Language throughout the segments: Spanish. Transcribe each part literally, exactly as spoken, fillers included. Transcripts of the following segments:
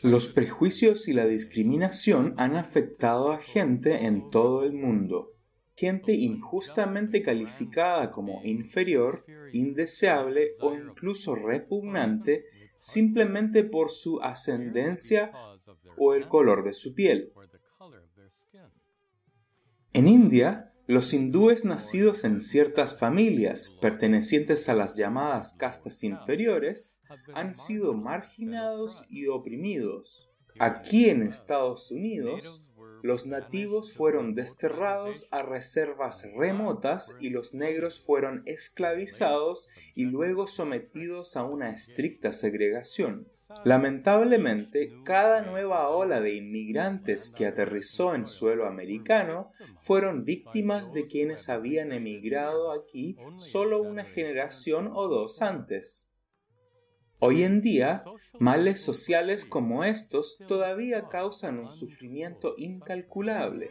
Los prejuicios y la discriminación han afectado a gente en todo el mundo. Gente injustamente calificada como inferior, indeseable o incluso repugnante simplemente por su ascendencia o el color de su piel. En India, los hindúes nacidos en ciertas familias pertenecientes a las llamadas castas inferiores han sido marginados y oprimidos. Aquí en Estados Unidos, los nativos fueron desterrados a reservas remotas y los negros fueron esclavizados y luego sometidos a una estricta segregación. Lamentablemente, cada nueva ola de inmigrantes que aterrizó en suelo americano fueron víctimas de quienes habían emigrado aquí solo una generación o dos antes. Hoy en día, males sociales como estos todavía causan un sufrimiento incalculable.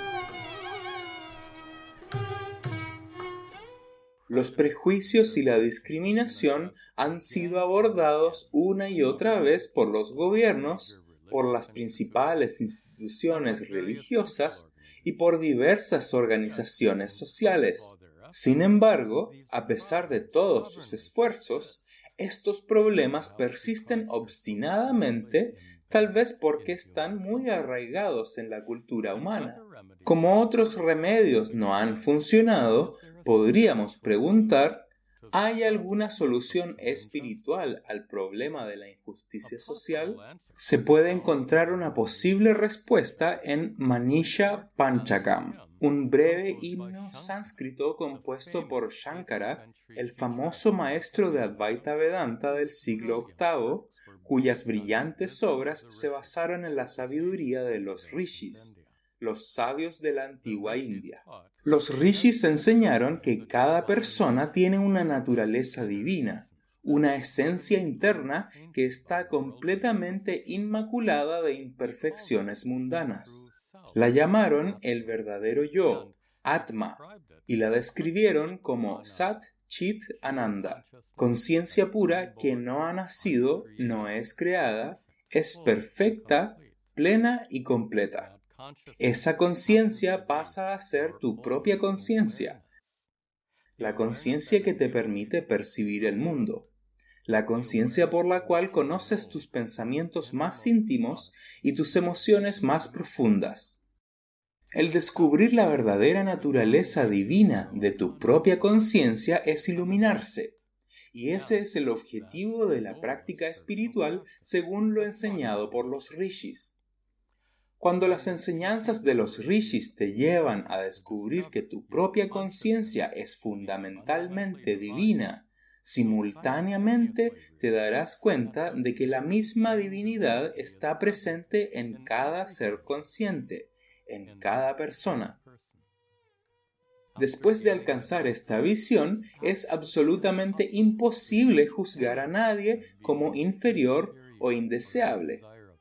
Los prejuicios y la discriminación han sido abordados una y otra vez por los gobiernos, por las principales instituciones religiosas y por diversas organizaciones sociales. Sin embargo, a pesar de todos sus esfuerzos, estos problemas persisten obstinadamente, tal vez porque están muy arraigados en la cultura humana. Como otros remedios no han funcionado, podríamos preguntar, ¿hay alguna solución espiritual al problema de la injusticia social? Se puede encontrar una posible respuesta en Manisha Panchakam, un breve himno sánscrito compuesto por Shankara, el famoso maestro de Advaita Vedanta del siglo octavo, cuyas brillantes obras se basaron en la sabiduría de los rishis, los sabios de la antigua India. Los rishis enseñaron que cada persona tiene una naturaleza divina, una esencia interna que está completamente inmaculada de imperfecciones mundanas. La llamaron el verdadero yo, Atma, y la describieron como Sat Chit Ananda, conciencia pura que no ha nacido, no es creada, es perfecta, plena y completa. Esa conciencia pasa a ser tu propia conciencia, la conciencia que te permite percibir el mundo, la conciencia por la cual conoces tus pensamientos más íntimos y tus emociones más profundas. El descubrir la verdadera naturaleza divina de tu propia conciencia es iluminarse, y ese es el objetivo de la práctica espiritual según lo enseñado por los rishis. Cuando las enseñanzas de los rishis te llevan a descubrir que tu propia conciencia es fundamentalmente divina, simultáneamente te darás cuenta de que la misma divinidad está presente en cada ser consciente, en cada persona. Después de alcanzar esta visión, es absolutamente imposible juzgar a nadie como inferior o indeseable.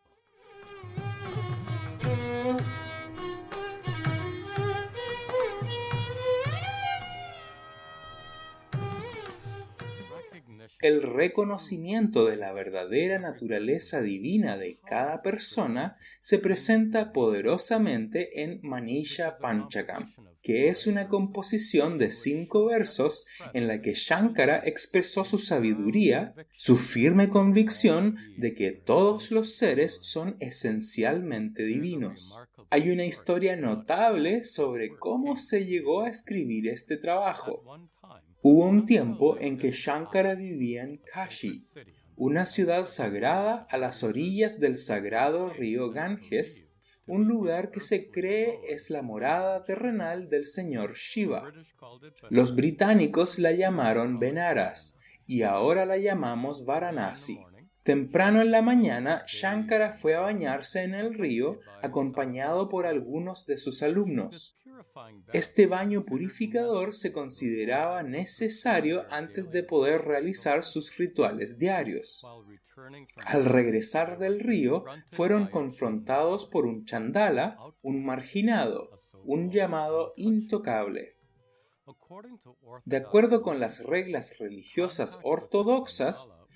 El reconocimiento de la verdadera naturaleza divina de cada persona se presenta poderosamente en Manisha Panchakam, que es una composición de cinco versos en la que Shankara expresó su sabiduría, su firme convicción de que todos los seres son esencialmente divinos. Hay una historia notable sobre cómo se llegó a escribir este trabajo. Hubo un tiempo en que Shankara vivía en Kashi, una ciudad sagrada a las orillas del sagrado río Ganges, un lugar que se cree es la morada terrenal del señor Shiva. Los británicos la llamaron Benaras y ahora la llamamos Varanasi. Temprano en la mañana, Shankara fue a bañarse en el río acompañado por algunos de sus alumnos. Este baño purificador se consideraba necesario antes de poder realizar sus rituales diarios. Al regresar del río, fueron confrontados por un chandala, un marginado, un llamado intocable. De acuerdo con las reglas religiosas ortodoxas,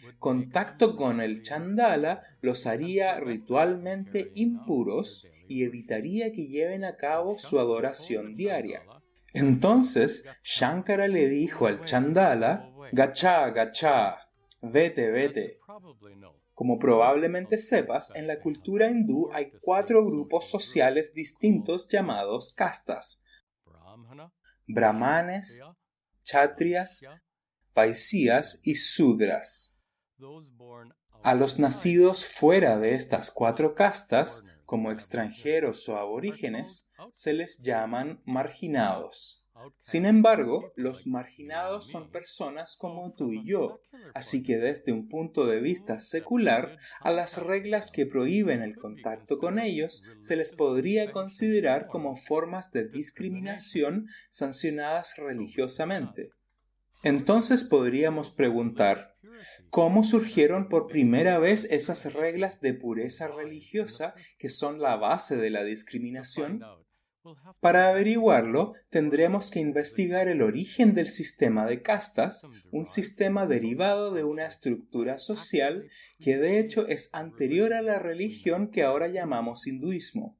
contacto con el Chandala los haría ritualmente impuros y evitaría que lleven a cabo su adoración diaria. Entonces Shankara le dijo al Chandala, Gacha, gacha, vete, vete. Como probablemente sepas, en la cultura hindú hay cuatro grupos sociales distintos llamados castas: brahmanes, kshatriyas, vaishyas y sudras. A los nacidos fuera de estas cuatro castas, como extranjeros o aborígenes, se les llaman marginados. Sin embargo, los marginados son personas como tú y yo, así que desde un punto de vista secular, a las reglas que prohíben el contacto con ellos se les podría considerar como formas de discriminación sancionadas religiosamente. Entonces podríamos preguntar, ¿cómo surgieron por primera vez esas reglas de pureza religiosa que son la base de la discriminación? Para averiguarlo, tendremos que investigar el origen del sistema de castas, un sistema derivado de una estructura social que de hecho es anterior a la religión que ahora llamamos hinduismo.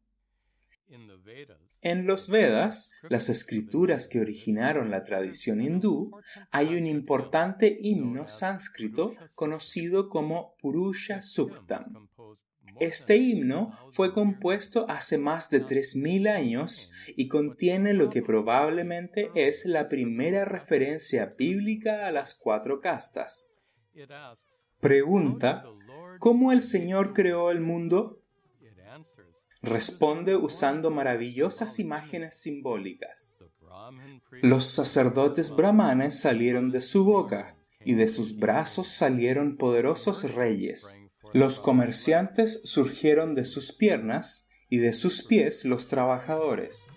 En los Vedas, las escrituras que originaron la tradición hindú, hay un importante himno sánscrito conocido como Purusha Suktam. Este himno fue compuesto hace más de tres mil años y contiene lo que probablemente es la primera referencia bíblica a las cuatro castas. Pregunta, ¿cómo el Señor creó el mundo? Responde usando maravillosas imágenes simbólicas. Los sacerdotes brahmanes salieron de su boca y de sus brazos salieron poderosos reyes. Los comerciantes surgieron de sus piernas y de sus pies los trabajadores.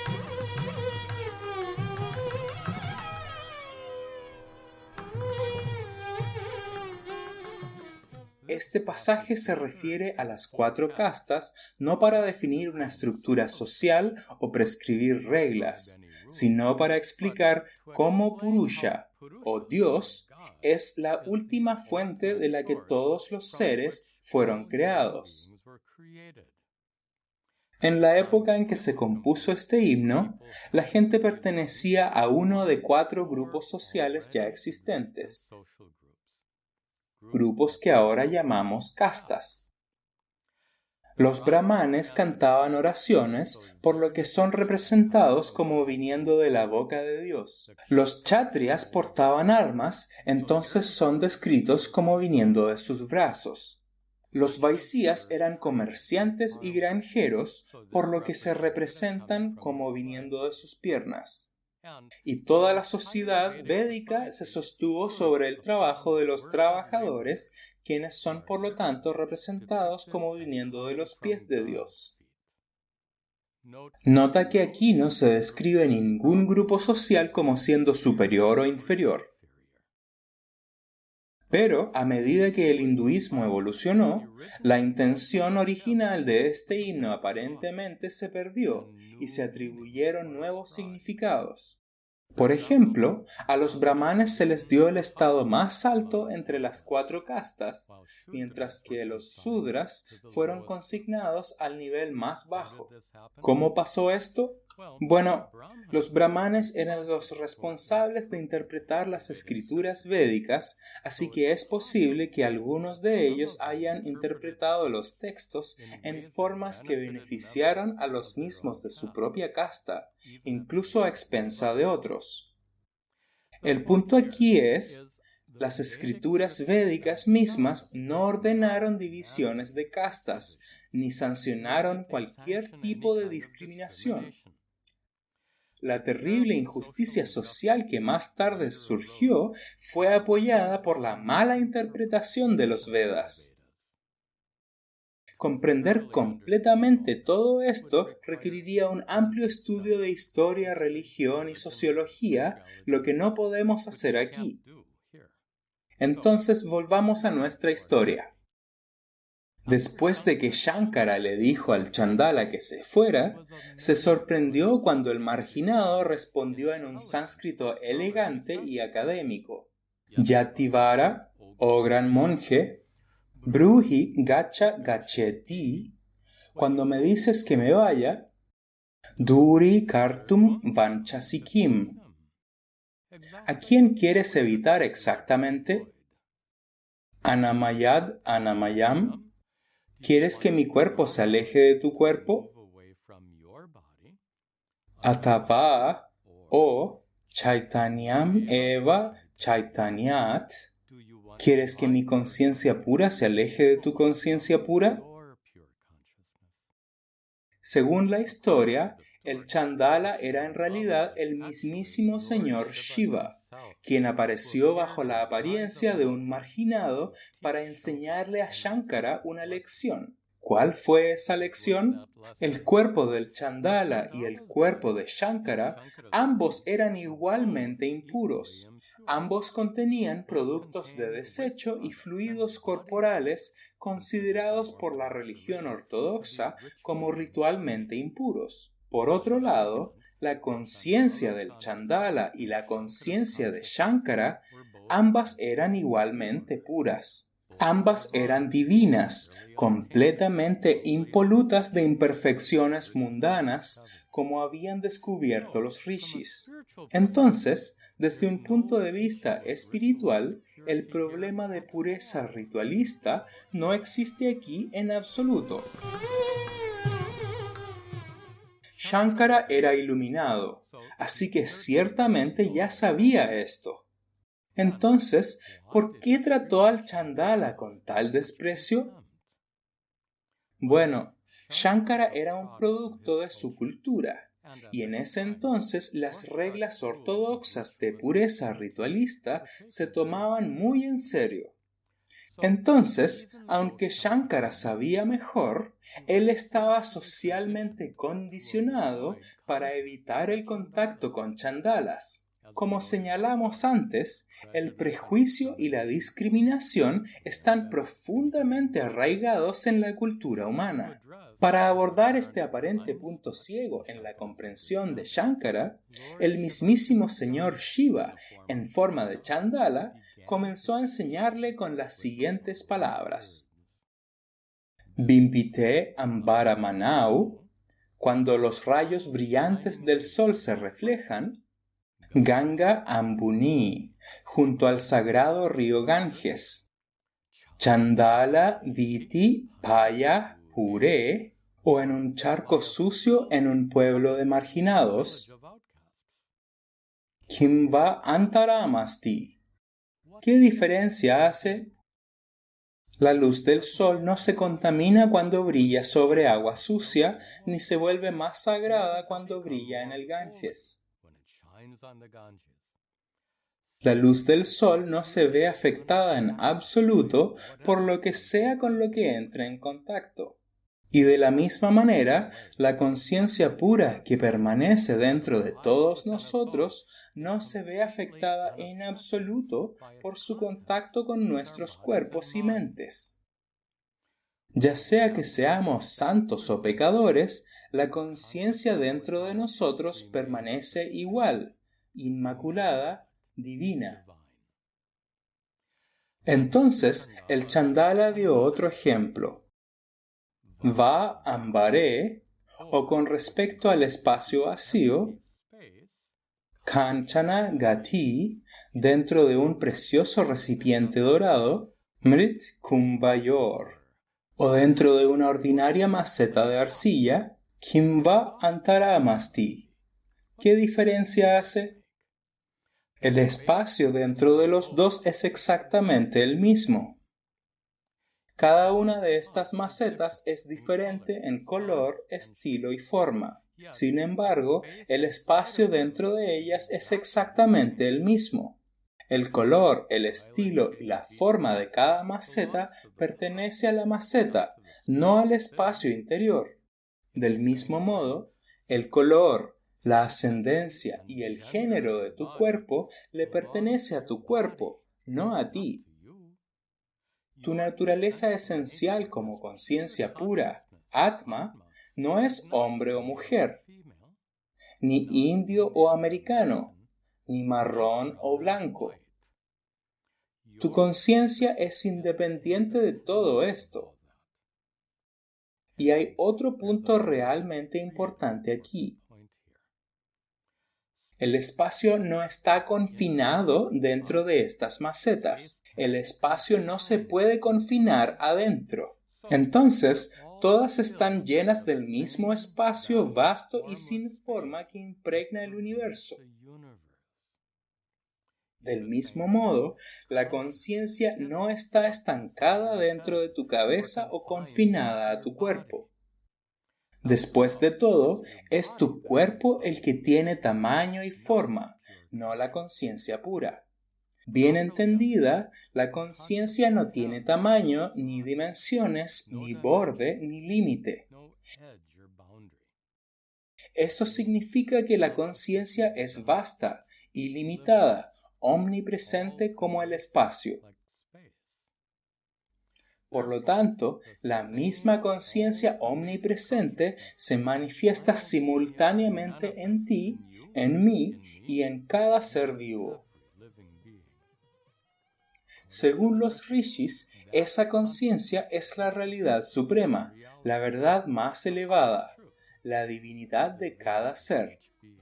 Este pasaje se refiere a las cuatro castas no para definir una estructura social o prescribir reglas, sino para explicar cómo Purusha, o Dios, es la última fuente de la que todos los seres fueron creados. En la época en que se compuso este himno, la gente pertenecía a uno de cuatro grupos sociales ya existentes, grupos que ahora llamamos castas. Los brahmanes cantaban oraciones, por lo que son representados como viniendo de la boca de Dios. Los kshatriyas portaban armas, entonces son descritos como viniendo de sus brazos. Los vaishyas eran comerciantes y granjeros, por lo que se representan como viniendo de sus piernas. Y toda la sociedad védica se sostuvo sobre el trabajo de los trabajadores, quienes son por lo tanto representados como viniendo de los pies de Dios. Nota que aquí no se describe ningún grupo social como siendo superior o inferior. Pero, a medida que el hinduismo evolucionó, la intención original de este himno aparentemente se perdió y se atribuyeron nuevos significados. Por ejemplo, a los brahmanes se les dio el estado más alto entre las cuatro castas, mientras que los sudras fueron consignados al nivel más bajo. ¿Cómo pasó esto? Bueno, los brahmanes eran los responsables de interpretar las escrituras védicas, así que es posible que algunos de ellos hayan interpretado los textos en formas que beneficiaron a los mismos de su propia casta, incluso a expensa de otros. El punto aquí es, las escrituras védicas mismas no ordenaron divisiones de castas, ni sancionaron cualquier tipo de discriminación. La terrible injusticia social que más tarde surgió fue apoyada por la mala interpretación de los Vedas. Comprender completamente todo esto requeriría un amplio estudio de historia, religión y sociología, lo que no podemos hacer aquí. Entonces volvamos a nuestra historia. Después de que Shankara le dijo al Chandala que se fuera, se sorprendió cuando el marginado respondió en un sánscrito elegante y académico. Yativara, oh gran monje, Bruhi gacha gacheti, cuando me dices que me vaya, Duri kartum vanchasikim. ¿A quién quieres evitar exactamente? Anamayad anamayam. ¿Quieres que mi cuerpo se aleje de tu cuerpo? Atava o chaitanyam eva chaitanyat. ¿Quieres que mi conciencia pura se aleje de tu conciencia pura? Según la historia, el Chandala era en realidad el mismísimo señor Shiva, quien apareció bajo la apariencia de un marginado para enseñarle a Shankara una lección. ¿Cuál fue esa lección? El cuerpo del Chandala y el cuerpo de Shankara, ambos eran igualmente impuros. Ambos contenían productos de desecho y fluidos corporales considerados por la religión ortodoxa como ritualmente impuros. Por otro lado, la conciencia del Chandala y la conciencia de Shankara, ambas eran igualmente puras. Ambas eran divinas, completamente impolutas de imperfecciones mundanas, como habían descubierto los rishis. Entonces, desde un punto de vista espiritual, el problema de pureza ritualista no existe aquí en absoluto. Shankara era iluminado, así que ciertamente ya sabía esto. Entonces, ¿por qué trató al Chandala con tal desprecio? Bueno, Shankara era un producto de su cultura, y en ese entonces las reglas ortodoxas de pureza ritualista se tomaban muy en serio. Entonces, aunque Shankara sabía mejor, él estaba socialmente condicionado para evitar el contacto con chandalas. Como señalamos antes, el prejuicio y la discriminación están profundamente arraigados en la cultura humana. Para abordar este aparente punto ciego en la comprensión de Shankara, el mismísimo señor Shiva, en forma de chandala, comenzó a enseñarle con las siguientes palabras. Bimbite ambara manau, cuando los rayos brillantes del sol se reflejan, Ganga Ambuni, junto al sagrado río Ganges. Chandala Viti Paya Pure, o en un charco sucio en un pueblo de marginados. Kimva Antaramasti. ¿Qué diferencia hace? La luz del sol no se contamina cuando brilla sobre agua sucia, ni se vuelve más sagrada cuando brilla en el Ganges. La luz del sol no se ve afectada en absoluto por lo que sea con lo que entre en contacto. Y de la misma manera, la conciencia pura que permanece dentro de todos nosotros no se ve afectada en absoluto por su contacto con nuestros cuerpos y mentes. Ya sea que seamos santos o pecadores, la conciencia dentro de nosotros permanece igual, inmaculada, divina. Entonces, el Chandala dio otro ejemplo. Va ambare, o con respecto al espacio vacío, Kanchana Gati, dentro de un precioso recipiente dorado, Mrit Kumbhayor, o dentro de una ordinaria maceta de arcilla, Kimva Antaramasti. ¿Qué diferencia hace? El espacio dentro de los dos es exactamente el mismo. Cada una de estas macetas es diferente en color, estilo y forma. Sin embargo, el espacio dentro de ellas es exactamente el mismo. El color, el estilo y la forma de cada maceta pertenece a la maceta, no al espacio interior. Del mismo modo, el color, la ascendencia y el género de tu cuerpo le pertenece a tu cuerpo, no a ti. Tu naturaleza esencial como conciencia pura, Atma, no es hombre o mujer, ni indio o americano, ni marrón o blanco. Tu conciencia es independiente de todo esto. Y hay otro punto realmente importante aquí. El espacio no está confinado dentro de estas macetas. El espacio no se puede confinar adentro. Entonces, todas están llenas del mismo espacio vasto y sin forma que impregna el universo. Del mismo modo, la conciencia no está estancada dentro de tu cabeza o confinada a tu cuerpo. Después de todo, es tu cuerpo el que tiene tamaño y forma, no la conciencia pura. Bien entendida, la conciencia no tiene tamaño, ni dimensiones, ni borde, ni límite. Eso significa que la conciencia es vasta, ilimitada, omnipresente como el espacio. Por lo tanto, la misma conciencia omnipresente se manifiesta simultáneamente en ti, en mí y en cada ser vivo. Según los rishis, esa conciencia es la realidad suprema, la verdad más elevada, la divinidad de cada ser.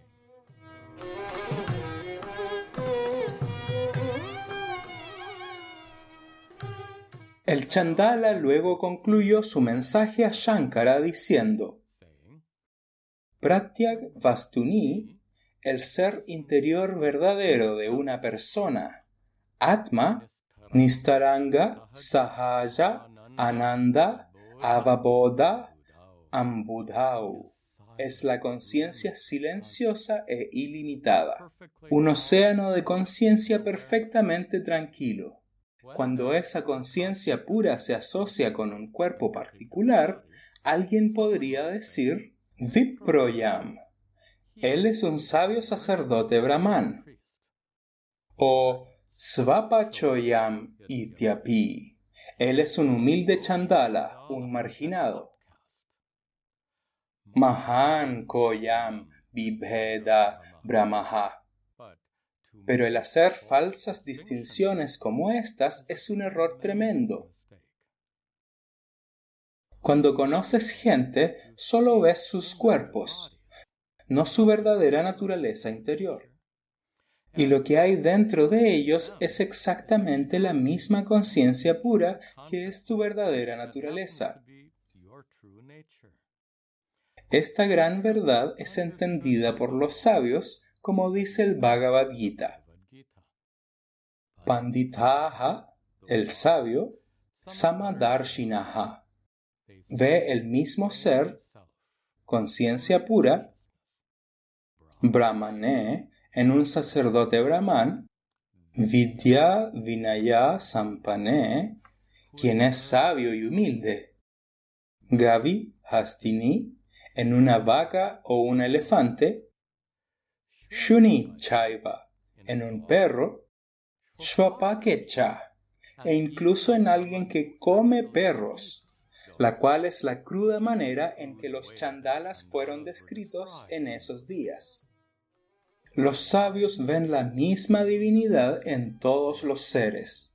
El Chandala luego concluyó su mensaje a Shankara diciendo: Pratyag Vastuni, el ser interior verdadero de una persona, Atma, Nistaranga, Sahaja, Ananda, Avabodha, Ambudhau, es la conciencia silenciosa e ilimitada, un océano de conciencia perfectamente tranquilo. Cuando esa conciencia pura se asocia con un cuerpo particular, alguien podría decir Viproyam, él es un sabio sacerdote brahman, o Svapachoyam Ityapi, él es un humilde chandala, un marginado. Mahan Koyam Vibheda Brahmaha. Pero el hacer falsas distinciones como estas es un error tremendo. Cuando conoces gente, solo ves sus cuerpos, no su verdadera naturaleza interior. Y lo que hay dentro de ellos es exactamente la misma conciencia pura que es tu verdadera naturaleza. Esta gran verdad es entendida por los sabios, como dice el Bhagavad Gita. Panditaha, el sabio, Samadarshinaha, ve el mismo ser, conciencia pura, Brahmane, en un sacerdote brahman, Vidya Vinaya Sampane, quien es sabio y humilde, Gavi Hastini, en una vaca o un elefante, Shuni Chaiva, en un perro, Shvapakecha, e incluso en alguien que come perros, la cual es la cruda manera en que los chandalas fueron descritos en esos días. Los sabios ven la misma divinidad en todos los seres.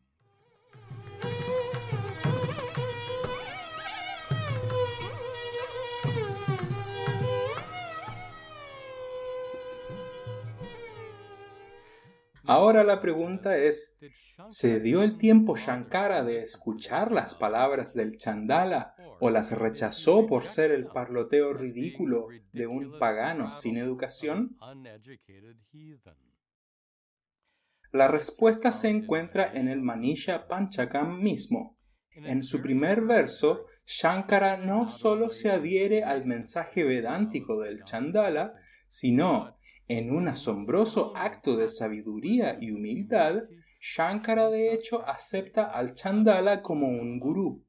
Ahora la pregunta es, ¿se dio el tiempo Shankara de escuchar las palabras del Chandala o las rechazó por ser el parloteo ridículo de un pagano sin educación? La respuesta se encuentra en el Manisha Panchakam mismo. En su primer verso, Shankara no solo se adhiere al mensaje vedántico del Chandala, sino, en un asombroso acto de sabiduría y humildad, Shankara de hecho acepta al Chandala como un gurú.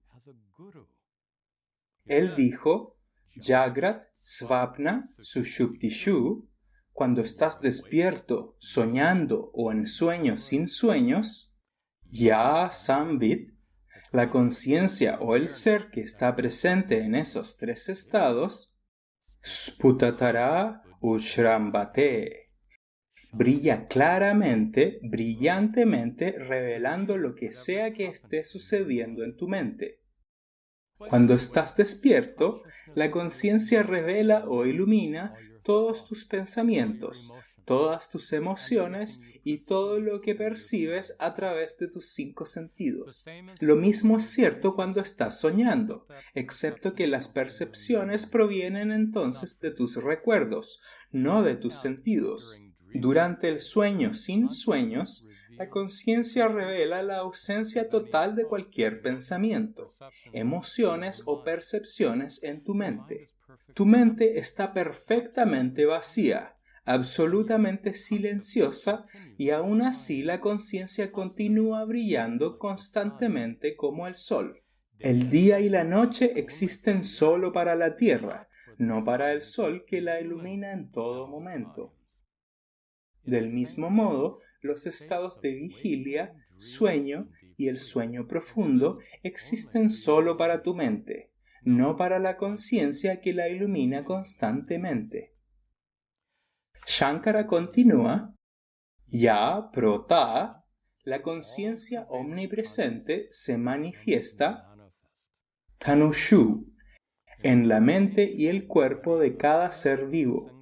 Él dijo, Jagrat Svapna Sushuptishu, cuando estás despierto, soñando o en sueños sin sueños, Ya Samvit, la conciencia o el ser que está presente en esos tres estados, Sputatara Ushrambate, brilla claramente, brillantemente, revelando lo que sea que esté sucediendo en tu mente. Cuando estás despierto, la conciencia revela o ilumina todos tus pensamientos, todas tus emociones y todo lo que percibes a través de tus cinco sentidos. Lo mismo es cierto cuando estás soñando, excepto que las percepciones provienen entonces de tus recuerdos, no de tus sentidos. Durante el sueño sin sueños, la conciencia revela la ausencia total de cualquier pensamiento, emociones o percepciones en tu mente. Tu mente está perfectamente vacía, absolutamente silenciosa, y aún así la conciencia continúa brillando constantemente como el sol. El día y la noche existen solo para la tierra, no para el sol que la ilumina en todo momento. Del mismo modo, los estados de vigilia, sueño y el sueño profundo existen solo para tu mente, no para la conciencia que la ilumina constantemente. Shankara continúa, ya prota, la conciencia omnipresente se manifiesta tanushu en la mente y el cuerpo de cada ser vivo.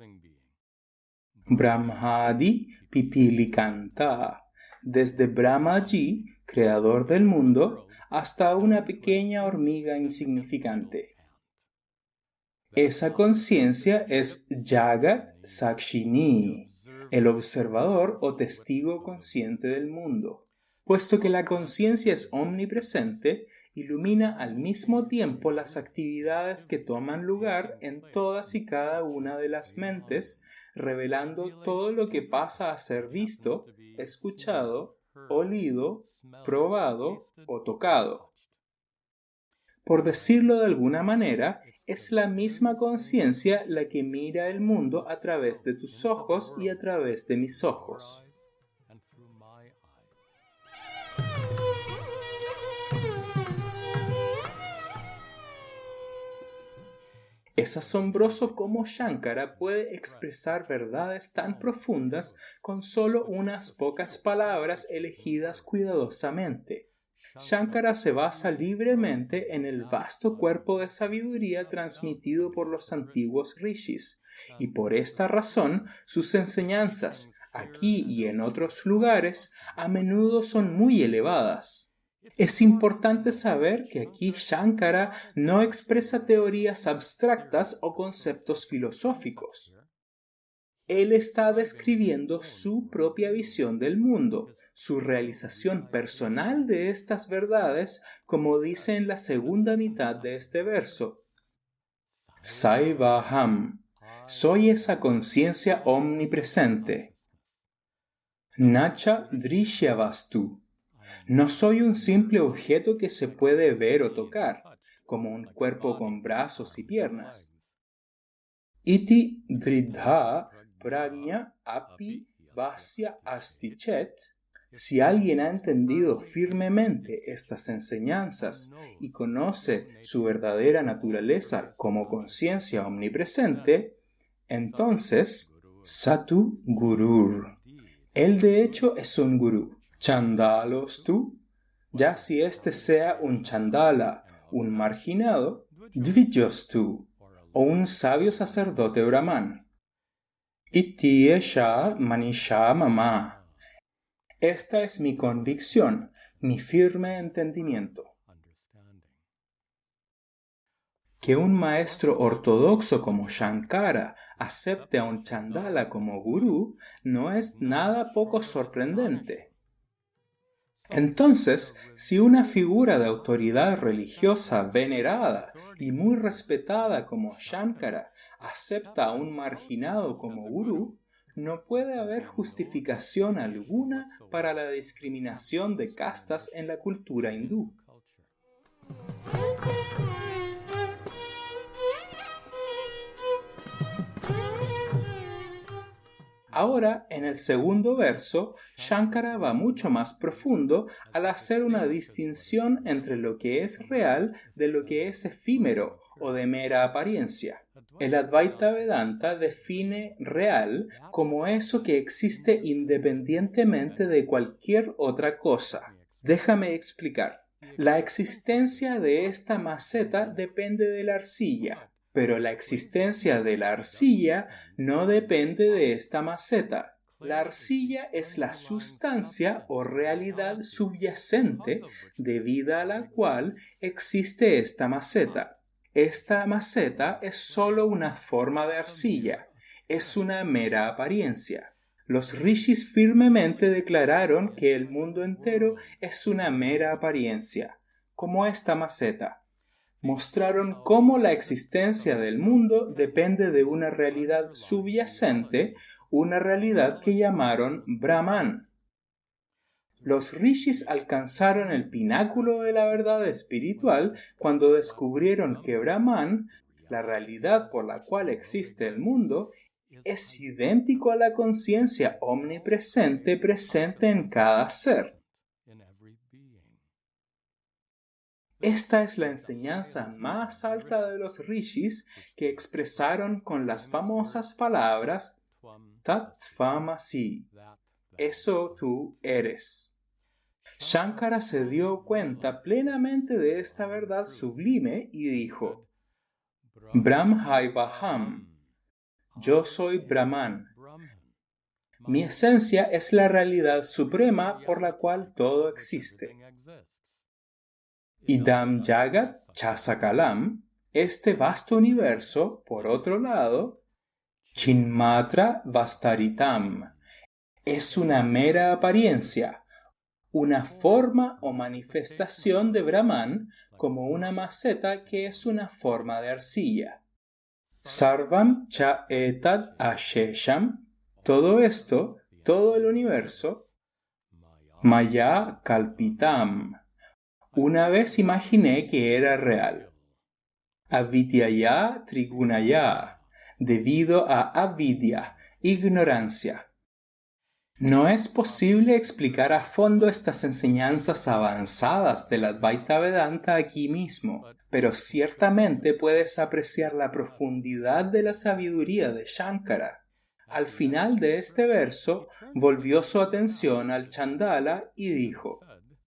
Brahmadi Pipilikanta, desde Brahmaji, creador del mundo, hasta una pequeña hormiga insignificante. Esa conciencia es Jagat Sakshini, el observador o testigo consciente del mundo. Puesto que la conciencia es omnipresente, ilumina al mismo tiempo las actividades que toman lugar en todas y cada una de las mentes, revelando todo lo que pasa a ser visto, escuchado, olido, probado o tocado. Por decirlo de alguna manera, es la misma conciencia la que mira el mundo a través de tus ojos y a través de mis ojos. Es asombroso cómo Shankara puede expresar verdades tan profundas con solo unas pocas palabras elegidas cuidadosamente. Shankara se basa libremente en el vasto cuerpo de sabiduría transmitido por los antiguos rishis, y por esta razón sus enseñanzas, aquí y en otros lugares, a menudo son muy elevadas. Es importante saber que aquí Shankara no expresa teorías abstractas o conceptos filosóficos. Él está describiendo su propia visión del mundo, su realización personal de estas verdades, como dice en la segunda mitad de este verso. Saivaham, soy esa conciencia omnipresente. Nacha Drishyavastu. No soy un simple objeto que se puede ver o tocar, como un cuerpo con brazos y piernas. Iti dridha prajna api vasya asti chet. Si alguien ha entendido firmemente estas enseñanzas y conoce su verdadera naturaleza como conciencia omnipresente, entonces, Satu Gurur. Él de hecho es un gurú. Chandalos tú, ya si éste sea un chandala, un marginado, dvijos tú, o un sabio sacerdote brahman. Ityesha manisha mama. Esta es mi convicción, mi firme entendimiento. Que un maestro ortodoxo como Shankara acepte a un chandala como gurú no es nada poco sorprendente. Entonces, si una figura de autoridad religiosa venerada y muy respetada como Shankara acepta a un marginado como gurú, no puede haber justificación alguna para la discriminación de castas en la cultura hindú. Ahora, en el segundo verso, Shankara va mucho más profundo al hacer una distinción entre lo que es real de lo que es efímero o de mera apariencia. El Advaita Vedanta define real como eso que existe independientemente de cualquier otra cosa. Déjame explicar. La existencia de esta maceta depende de la arcilla, pero la existencia de la arcilla no depende de esta maceta. La arcilla es la sustancia o realidad subyacente debido a la cual existe esta maceta. Esta maceta es solo una forma de arcilla, es una mera apariencia. Los rishis firmemente declararon que el mundo entero es una mera apariencia, como esta maceta. Mostraron cómo la existencia del mundo depende de una realidad subyacente, una realidad que llamaron Brahman. Los rishis alcanzaron el pináculo de la verdad espiritual cuando descubrieron que Brahman, la realidad por la cual existe el mundo, es idéntico a la conciencia omnipresente presente en cada ser. Esta es la enseñanza más alta de los rishis que expresaron con las famosas palabras Tat Tvam Asi, eso tú eres. Shankara se dio cuenta plenamente de esta verdad sublime y dijo, Brahmaivaham, yo soy Brahman. Mi esencia es la realidad suprema por la cual todo existe. Idam Jagat Chasakalam, este vasto universo, por otro lado, Chinmatra Vastaritam, es una mera apariencia, una forma o manifestación de Brahman como una maceta que es una forma de arcilla. Sarvam cha etad ashesham, todo esto, todo el universo, maya kalpitam, una vez imaginé que era real. Avidyaya trigunaya, debido a avidya, ignorancia. No es posible explicar a fondo estas enseñanzas avanzadas del Advaita Vedanta aquí mismo, pero ciertamente puedes apreciar la profundidad de la sabiduría de Shankara. Al final de este verso, volvió su atención al Chandala y dijo,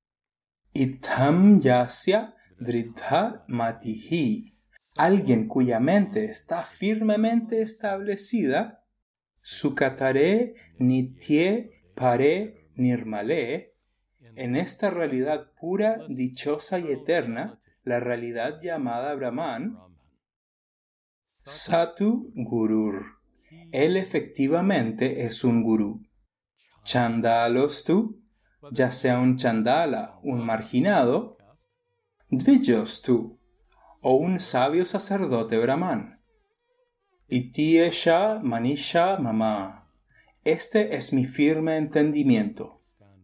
Itam yasya dridha matihi, alguien cuya mente está firmemente establecida, Sukatare nitye pare nirmale, en esta realidad pura, dichosa y eterna, la realidad llamada Brahman, Satu Gurur, él efectivamente es un gurú. Chandalostu, ya sea un chandala, un marginado, Dvijostu, o un sabio sacerdote Brahman. Itiesha manisha mama. Este es mi firme entendimiento.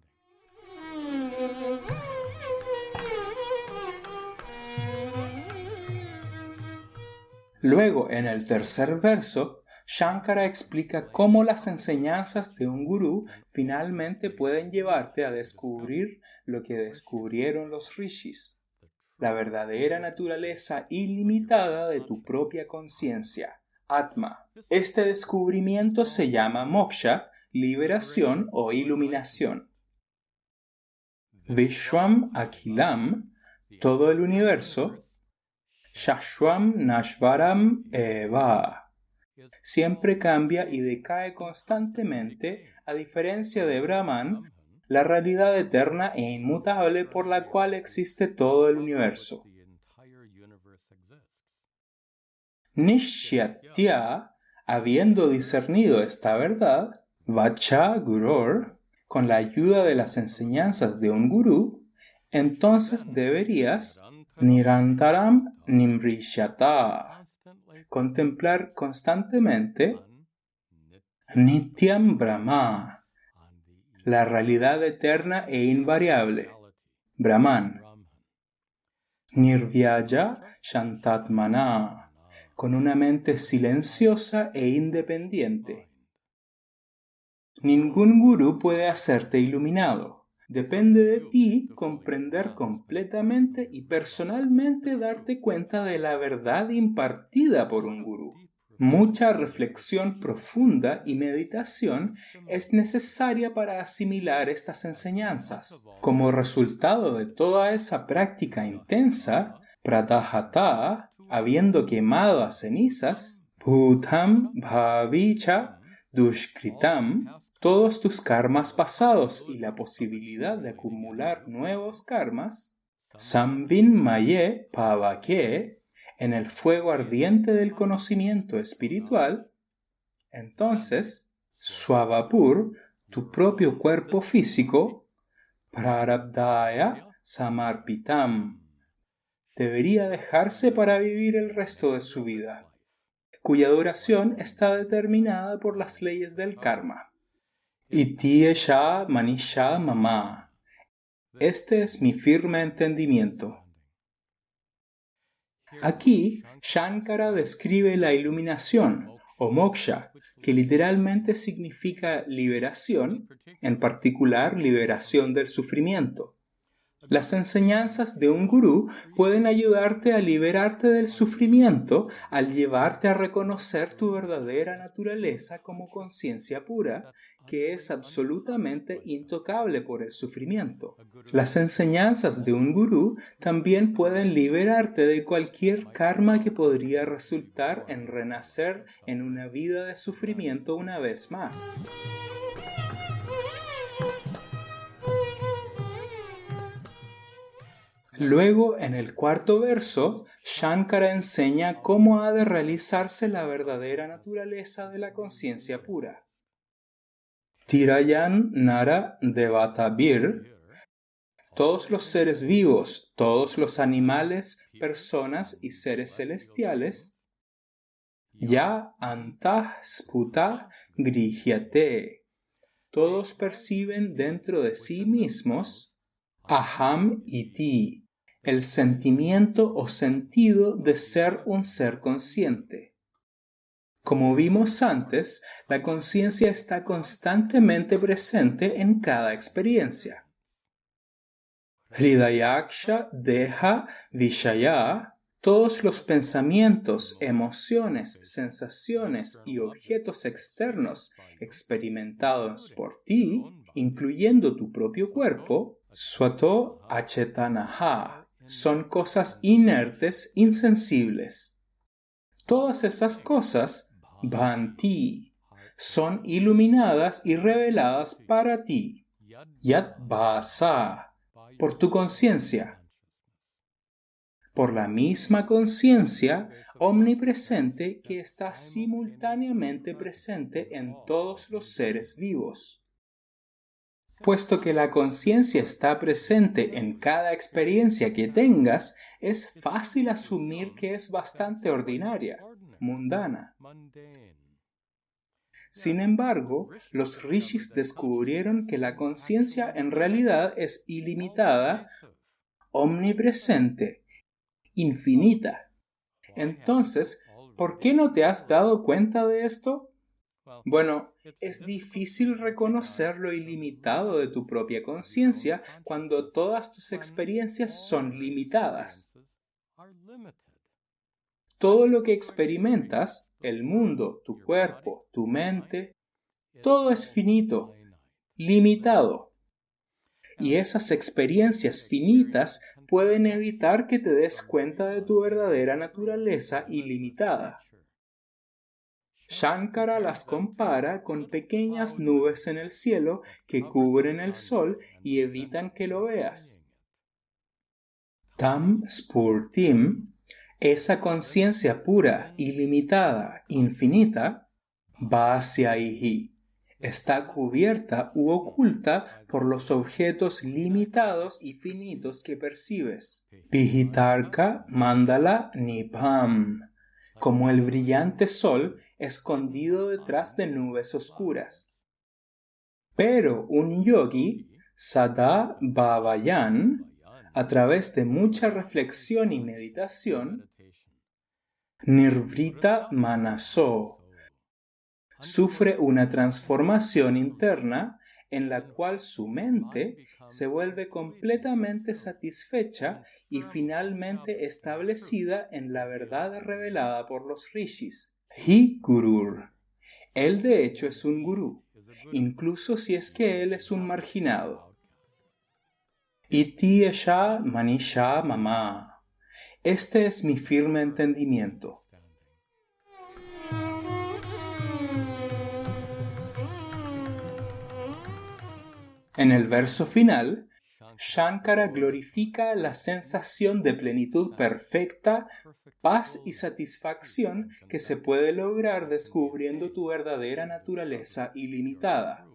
Luego, en el tercer verso, Shankara explica cómo las enseñanzas de un gurú finalmente pueden llevarte a descubrir lo que descubrieron los rishis, la verdadera naturaleza ilimitada de tu propia conciencia. Atma. Este descubrimiento se llama moksha, liberación o iluminación. Vishwam Akhilam, todo el universo. Shashwam Nashvaram Eva. Siempre cambia y decae constantemente, a diferencia de Brahman, la realidad eterna e inmutable por la cual existe todo el universo. Nishyatya, habiendo discernido esta verdad, Vacha Gurur, con la ayuda de las enseñanzas de un gurú, entonces deberías Nirantaram Nimrishyata, contemplar constantemente Nityam Brahma, la realidad eterna e invariable, Brahman. Nirvyaya Shantatmana, con una mente silenciosa e independiente. Ningún gurú puede hacerte iluminado. Depende de ti comprender completamente y personalmente darte cuenta de la verdad impartida por un gurú. Mucha reflexión profunda y meditación es necesaria para asimilar estas enseñanzas. Como resultado de toda esa práctica intensa, pratahata, habiendo quemado a cenizas, bhutam bhavicha dushkritam, todos tus karmas pasados y la posibilidad de acumular nuevos karmas, samvinmaye pavake, en el fuego ardiente del conocimiento espiritual, entonces, Swavapur, tu propio cuerpo físico, prarabdhaya samarpitam, debería dejarse para vivir el resto de su vida, cuya duración está determinada por las leyes del karma. Iti esha manisha mama. Este es mi firme entendimiento. Aquí, Shankara describe la iluminación, o moksha, que literalmente significa liberación, en particular liberación del sufrimiento. Las enseñanzas de un gurú pueden ayudarte a liberarte del sufrimiento al llevarte a reconocer tu verdadera naturaleza como conciencia pura, que es absolutamente intocable por el sufrimiento. Las enseñanzas de un gurú también pueden liberarte de cualquier karma que podría resultar en renacer en una vida de sufrimiento una vez más. Luego, en el cuarto verso, Shankara enseña cómo ha de realizarse la verdadera naturaleza de la conciencia pura. Tirayan Nara Devatabir, todos los seres vivos, todos los animales, personas y seres celestiales, Ya Antah Sputa Grihyate, todos perciben dentro de sí mismos Aham Iti, el sentimiento o sentido de ser un ser consciente. Como vimos antes, la conciencia está constantemente presente en cada experiencia. Hridayaksha Deha Vishaya, todos los pensamientos, emociones, sensaciones y objetos externos experimentados por ti, incluyendo tu propio cuerpo, Swato Achetanaha, son cosas inertes, insensibles. Todas esas cosas, Bhanti, son iluminadas y reveladas para ti, Yat Bhasa, por tu conciencia. Por la misma conciencia omnipresente que está simultáneamente presente en todos los seres vivos. Puesto que la conciencia está presente en cada experiencia que tengas, es fácil asumir que es bastante ordinaria, mundana. Sin embargo, los rishis descubrieron que la conciencia en realidad es ilimitada, omnipresente, infinita. Entonces, ¿por qué no te has dado cuenta de esto? Bueno, es difícil reconocer lo ilimitado de tu propia conciencia cuando todas tus experiencias son limitadas. Todo lo que experimentas, el mundo, tu cuerpo, tu mente, todo es finito, limitado. Y esas experiencias finitas pueden evitar que te des cuenta de tu verdadera naturaleza ilimitada. Shankara las compara con pequeñas nubes en el cielo que cubren el sol y evitan que lo veas. Tam Spurtim, esa conciencia pura, ilimitada, infinita, Vasyaihi, está cubierta u oculta por los objetos limitados y finitos que percibes. Vihitarka Mandala Nipam, como el brillante sol escondido detrás de nubes oscuras. Pero un yogi, Sada Bhavayan, a través de mucha reflexión y meditación, Nirvrita Manaso, sufre una transformación interna en la cual su mente se vuelve completamente satisfecha y finalmente establecida en la verdad revelada por los rishis. Hi Gurur. Él de hecho es un gurú, incluso si es que él es un marginado. Iti esha manisha mama. Este es mi firme entendimiento. En el verso final, Shankara glorifica la sensación de plenitud perfecta, paz y satisfacción que se puede lograr descubriendo tu verdadera naturaleza ilimitada.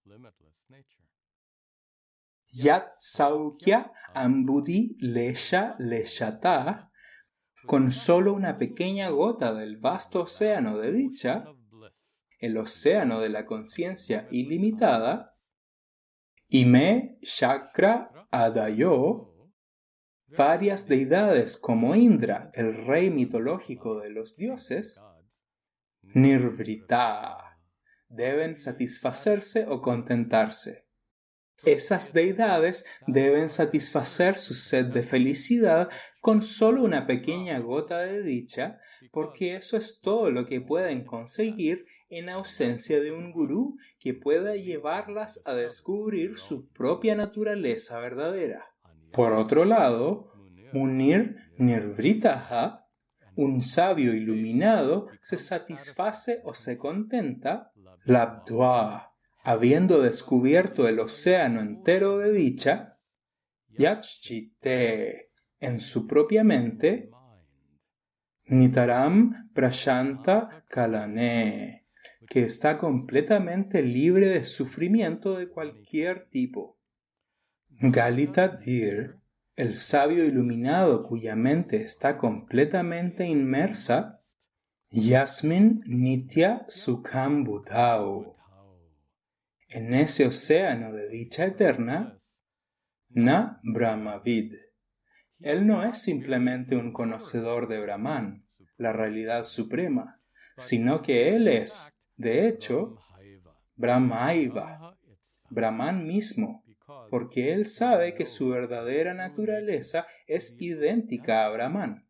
Yat saukya ambudhi lesha leshata, con solo una pequeña gota del vasto océano de dicha, el océano de la conciencia ilimitada, Ime Shakra Adayo, varias deidades como Indra, el rey mitológico de los dioses, Nirvrita, deben satisfacerse o contentarse. Esas deidades deben satisfacer su sed de felicidad con solo una pequeña gota de dicha, porque eso es todo lo que pueden conseguir en ausencia de un gurú que pueda llevarlas a descubrir su propia naturaleza verdadera. Por otro lado, Munir Nirvritaha, un sabio iluminado, se satisface o se contenta, Labdva, habiendo descubierto el océano entero de dicha, Yachchite, en su propia mente, Nitaram Prashanta Kalane, que está completamente libre de sufrimiento de cualquier tipo. Galita Dhir, el sabio iluminado cuya mente está completamente inmersa, Yasmin Nitya Sukham Buddhao. En ese océano de dicha eterna, Na Brahmavid. Él no es simplemente un conocedor de Brahman, la realidad suprema, sino que él es, de hecho, Brahmaiva, Brahman mismo, porque él sabe que su verdadera naturaleza es idéntica a Brahman.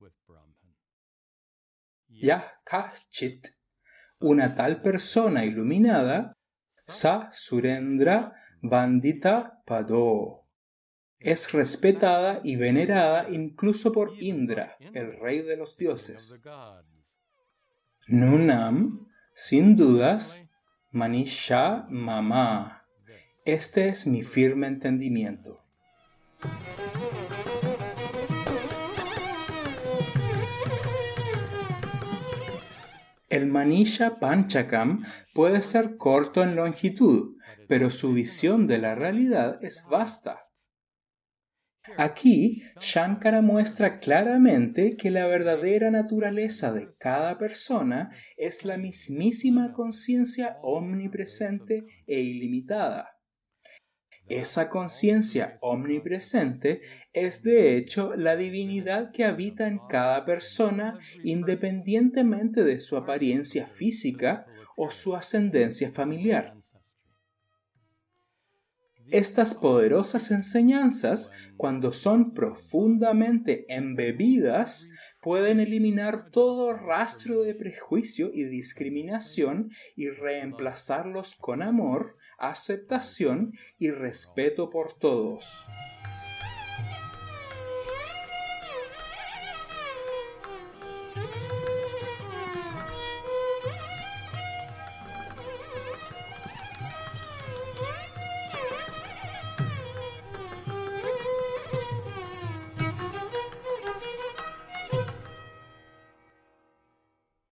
Yah Kachit, una tal persona iluminada, Sa Surendra Vandita Pado. Es respetada y venerada incluso por Indra, el rey de los dioses. Nunam, sin dudas, Manisha Mama. Este es mi firme entendimiento. El Manisha Panchakam puede ser corto en longitud, pero su visión de la realidad es vasta. Aquí, Shankara muestra claramente que la verdadera naturaleza de cada persona es la mismísima conciencia omnipresente e ilimitada. Esa conciencia omnipresente es de hecho la divinidad que habita en cada persona independientemente de su apariencia física o su ascendencia familiar. Estas poderosas enseñanzas, cuando son profundamente embebidas, pueden eliminar todo rastro de prejuicio y discriminación y reemplazarlos con amor, aceptación y respeto por todos.